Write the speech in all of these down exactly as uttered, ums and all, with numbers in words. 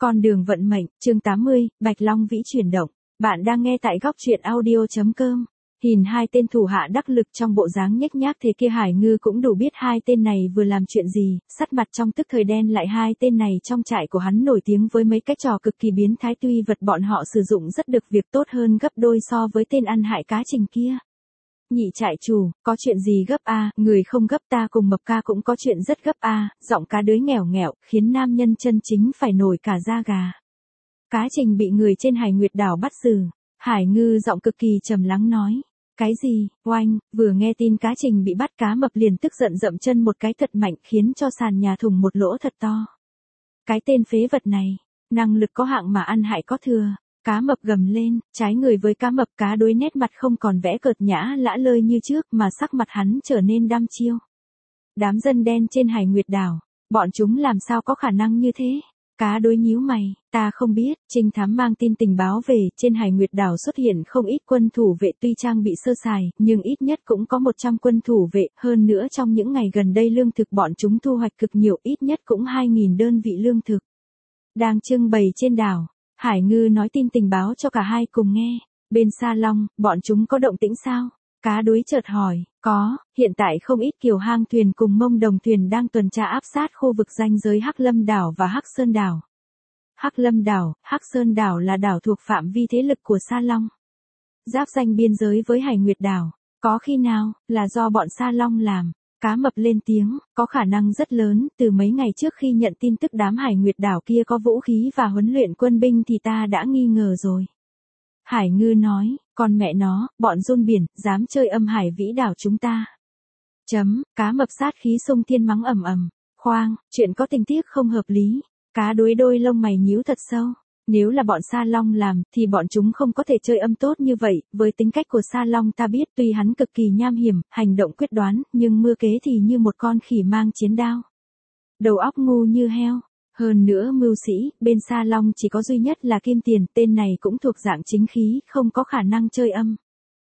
Con đường vận mệnh, chương tám mươi, Bạch Long Vĩ chuyển động. Bạn đang nghe tại góc truyện audio.com. Nhìn hai tên thủ hạ đắc lực trong bộ dáng nhếch nhác thế kia, Hải Ngư cũng đủ biết hai tên này vừa làm chuyện gì, sắt mặt trong tức thời đen lại. Hai tên này trong trại của hắn nổi tiếng với mấy cái trò cực kỳ biến thái, tuy vật bọn họ sử dụng rất được việc, tốt hơn gấp đôi so với tên ăn hại cá Trình kia. Nhị trại chủ, có chuyện gì gấp a? À? Người không gấp, ta cùng Mập ca cũng có chuyện rất gấp a. À? Giọng cá đới nghèo nghẹo, khiến nam nhân chân chính phải nổi cả da gà. Cá Trình bị người trên Hải Nguyệt đảo bắt giữ. Hải Ngư giọng cực kỳ trầm lắng nói. Cái gì? Oanh, vừa nghe tin cá Trình bị bắt, Cá Mập liền tức giận dậm chân một cái thật mạnh, khiến cho sàn nhà thủng một lỗ thật to. Cái tên phế vật này, năng lực có hạng mà ăn hại có thừa. Cá Mập gầm lên, trái người với Cá Mập, cá đối nét mặt không còn vẽ cợt nhã lả lơi như trước, mà sắc mặt hắn trở nên đăm chiêu. Đám dân đen trên Hải Nguyệt đảo, bọn chúng làm sao có khả năng như thế? Cá đối nhíu mày, ta không biết. Trinh thám mang tin tình báo về, trên Hải Nguyệt đảo xuất hiện không ít quân thủ vệ, tuy trang bị sơ sài, nhưng ít nhất cũng có một trăm quân thủ vệ, hơn nữa trong những ngày gần đây lương thực bọn chúng thu hoạch cực nhiều, ít nhất cũng hai nghìn đơn vị lương thực. Đang trưng bày trên đảo. Hải Ngư nói tin tình báo cho cả hai cùng nghe. Bên Sa Long, bọn chúng có động tĩnh sao? Cá đối chợt hỏi. Có, hiện tại không ít kiều hang thuyền cùng mông đồng thuyền đang tuần tra áp sát khu vực ranh giới Hắc Lâm đảo và Hắc Sơn đảo. Hắc Lâm đảo, Hắc Sơn đảo là đảo thuộc phạm vi thế lực của Sa Long, giáp ranh biên giới với Hải Nguyệt đảo. Có khi nào là do bọn Sa Long làm? Cá Mập lên tiếng, có khả năng rất lớn, từ mấy ngày trước khi nhận tin tức đám Hải Nguyệt đảo kia có vũ khí và huấn luyện quân binh thì ta đã nghi ngờ rồi. Hải Ngư nói, con mẹ nó, bọn run biển, dám chơi âm Hải Vĩ đảo chúng ta. Chấm, Cá Mập sát khí xung thiên mắng ầm ầm. Khoang, chuyện có tình tiết không hợp lý. Cá đối đôi lông mày nhíu thật sâu. Nếu là bọn Sa Long làm, thì bọn chúng không có thể chơi âm tốt như vậy. Với tính cách của Sa Long ta biết, tuy hắn cực kỳ nham hiểm, hành động quyết đoán, nhưng mưa kế thì như một con khỉ mang chiến đao. Đầu óc ngu như heo. Hơn nữa mưu sĩ, bên Sa Long chỉ có duy nhất là Kim Tiền, tên này cũng thuộc dạng chính khí, không có khả năng chơi âm.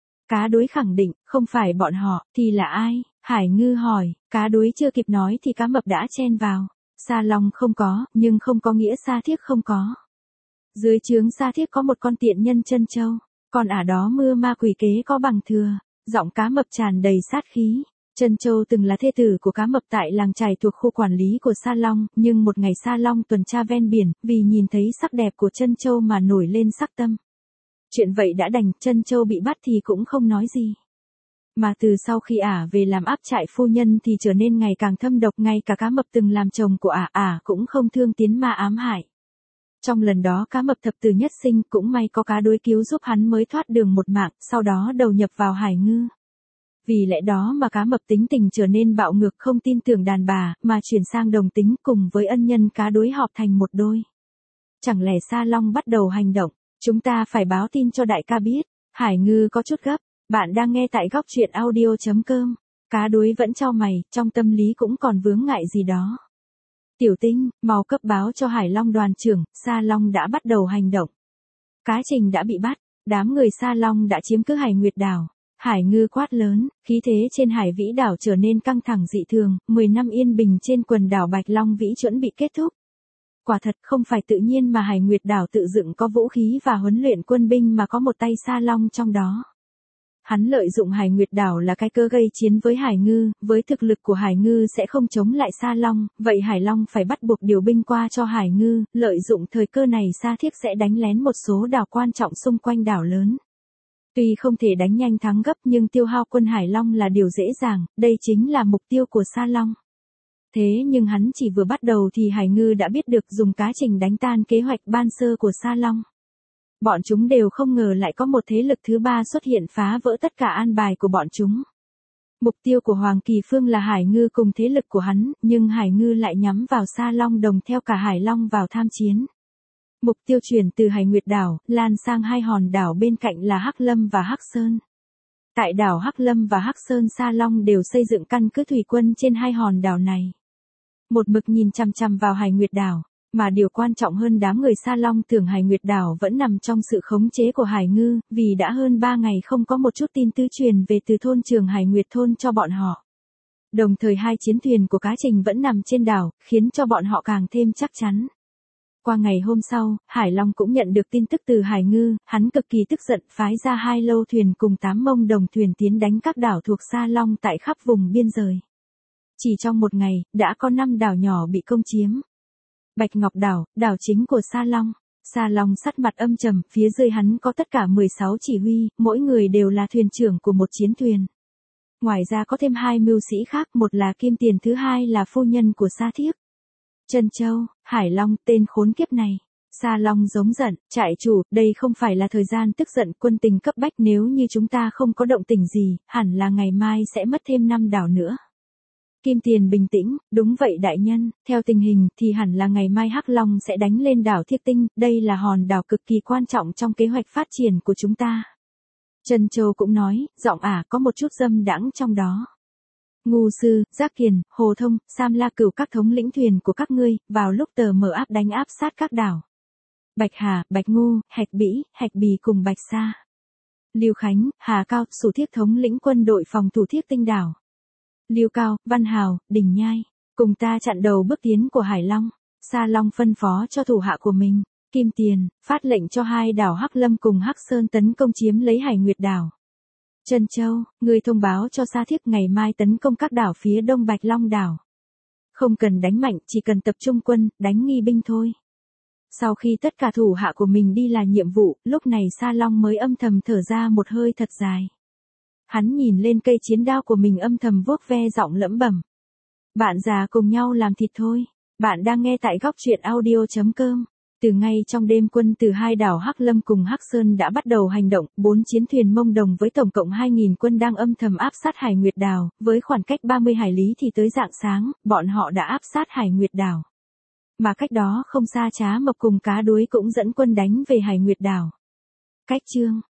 Cá đối khẳng định, không phải bọn họ, thì là ai? Hải Ngư hỏi. Cá đối chưa kịp nói thì Cá Mập đã chen vào. Sa Long không có, nhưng không có nghĩa Sa Thiếc không có. Dưới trướng Sa Thiếc có một con tiện nhân chân châu, còn ả đó mưa ma quỷ kế có bằng thừa. Giọng Cá Mập tràn đầy sát khí. Chân châu từng là thê tử của Cá Mập tại làng chài thuộc khu quản lý của Sa Long, nhưng một ngày Sa Long tuần tra ven biển, vì nhìn thấy sắc đẹp của chân châu mà nổi lên sắc tâm. Chuyện vậy đã đành, chân châu bị bắt thì cũng không nói gì. Mà từ sau khi ả về làm áp trại phu nhân thì trở nên ngày càng thâm độc, ngay cả Cá Mập từng làm chồng của ả, ả cũng không thương tiến mà ám hại. Trong lần đó Cá Mập thập tử nhất sinh, cũng may có cá đối cứu giúp hắn mới thoát đường một mạng, sau đó đầu nhập vào Hải Ngư. Vì lẽ đó mà Cá Mập tính tình trở nên bạo ngược, không tin tưởng đàn bà, mà chuyển sang đồng tính, cùng với ân nhân cá đối họp thành một đôi. Chẳng lẽ Sa Long bắt đầu hành động? Chúng ta phải báo tin cho đại ca biết. Hải Ngư có chút gấp. Bạn đang nghe tại góc truyện audio.com. Cá đối vẫn chau mày, trong tâm lý cũng còn vướng ngại gì đó. Tiểu Tinh, mau cấp báo cho Hải Long đoàn trưởng, Sa Long đã bắt đầu hành động. Cá Trình đã bị bắt, đám người Sa Long đã chiếm cứ Hải Nguyệt đảo. Hải Ngư quát lớn, khí thế trên Hải Vĩ đảo trở nên căng thẳng dị thường, mười năm yên bình trên quần đảo Bạch Long Vĩ chuẩn bị kết thúc. Quả thật không phải tự nhiên mà Hải Nguyệt đảo tự dựng có vũ khí và huấn luyện quân binh, mà có một tay Sa Long trong đó. Hắn lợi dụng Hải Nguyệt đảo là cái cơ gây chiến với Hải Ngư, với thực lực của Hải Ngư sẽ không chống lại Sa Long, vậy Hải Long phải bắt buộc điều binh qua cho Hải Ngư, lợi dụng thời cơ này Sa Thiếc sẽ đánh lén một số đảo quan trọng xung quanh đảo lớn. Tuy không thể đánh nhanh thắng gấp, nhưng tiêu hao quân Hải Long là điều dễ dàng, đây chính là mục tiêu của Sa Long. Thế nhưng hắn chỉ vừa bắt đầu thì Hải Ngư đã biết được dùng Cá Trình đánh tan kế hoạch ban sơ của Sa Long. Bọn chúng đều không ngờ lại có một thế lực thứ ba xuất hiện phá vỡ tất cả an bài của bọn chúng. Mục tiêu của Hoàng Kỳ Phương là Hải Ngư cùng thế lực của hắn, nhưng Hải Ngư lại nhắm vào Sa Long, đồng theo cả Hải Long vào tham chiến. Mục tiêu chuyển từ Hải Nguyệt đảo, lan sang hai hòn đảo bên cạnh là Hắc Lâm và Hắc Sơn. Tại đảo Hắc Lâm và Hắc Sơn, Sa Long đều xây dựng căn cứ thủy quân trên hai hòn đảo này. Một mực nhìn chằm chằm vào Hải Nguyệt đảo, mà điều quan trọng hơn, đám người Sa Long tưởng Hải Nguyệt đảo vẫn nằm trong sự khống chế của Hải Ngư, vì đã hơn ba ngày không có một chút tin tức truyền về từ thôn trường Hải Nguyệt thôn cho bọn họ. Đồng thời hai chiến thuyền của Cá Trình vẫn nằm trên đảo, khiến cho bọn họ càng thêm chắc chắn. Qua ngày hôm sau, Hải Long cũng nhận được tin tức từ Hải Ngư, hắn cực kỳ tức giận phái ra hai lâu thuyền cùng tám mông đồng thuyền tiến đánh các đảo thuộc Sa Long tại khắp vùng biên giới. Chỉ trong một ngày, đã có năm đảo nhỏ bị công chiếm. Bạch Ngọc đảo, đảo chính của Sa Long. Sa Long sắt mặt âm trầm, phía dưới hắn có tất cả mười sáu chỉ huy, mỗi người đều là thuyền trưởng của một chiến thuyền. Ngoài ra có thêm hai mưu sĩ khác, một là Kim Tiền, thứ hai là phu nhân của Sa Thiếp. Trân Châu, Hải Long, tên khốn kiếp này. Sa Long giống giận, trại chủ, đây không phải là thời gian tức giận, quân tình cấp bách, nếu như chúng ta không có động tĩnh gì, hẳn là ngày mai sẽ mất thêm năm đảo nữa. Kim Tiền bình tĩnh, đúng vậy đại nhân, theo tình hình thì hẳn là ngày mai Hắc Long sẽ đánh lên đảo Thiết Tinh, đây là hòn đảo cực kỳ quan trọng trong kế hoạch phát triển của chúng ta. Trân Châu cũng nói, giọng ả có một chút dâm đãng trong đó. Ngu Sư, Giác Kiền, Hồ Thông, Sam La Cửu các thống lĩnh thuyền của các ngươi, vào lúc tờ mở áp đánh áp sát các đảo. Bạch Hà, Bạch Ngu, Hạch Bĩ, Hạch Bì cùng Bạch Sa. Lưu Khánh, Hà Cao, Sủ Thiết thống lĩnh quân đội phòng thủ Thiết Tinh đảo. Lưu Cao, Văn Hào, Đình Nhai, cùng ta chặn đầu bước tiến của Hải Long. Sa Long phân phó cho thủ hạ của mình, Kim Tiền, phát lệnh cho hai đảo Hắc Lâm cùng Hắc Sơn tấn công chiếm lấy Hải Nguyệt đảo. Trân Châu, người thông báo cho Sa Thiếp ngày mai tấn công các đảo phía đông Bạch Long đảo. Không cần đánh mạnh, chỉ cần tập trung quân, đánh nghi binh thôi. Sau khi tất cả thủ hạ của mình đi là nhiệm vụ, lúc này Sa Long mới âm thầm thở ra một hơi thật dài. Hắn nhìn lên cây chiến đao của mình âm thầm vuốt ve giọng lẩm bẩm. Bạn già cùng nhau làm thịt thôi. Bạn đang nghe tại góc truyện audio chấm com. Từ ngay trong đêm, quân từ hai đảo Hắc Lâm cùng Hắc Sơn đã bắt đầu hành động, bốn chiến thuyền Mông Đồng với tổng cộng hai nghìn quân đang âm thầm áp sát Hải Nguyệt đảo, với khoảng cách ba mươi hải lý thì tới rạng sáng, bọn họ đã áp sát Hải Nguyệt đảo. Mà cách đó không xa Trá Mộc cùng Cá Đuối cũng dẫn quân đánh về Hải Nguyệt đảo. Cách chương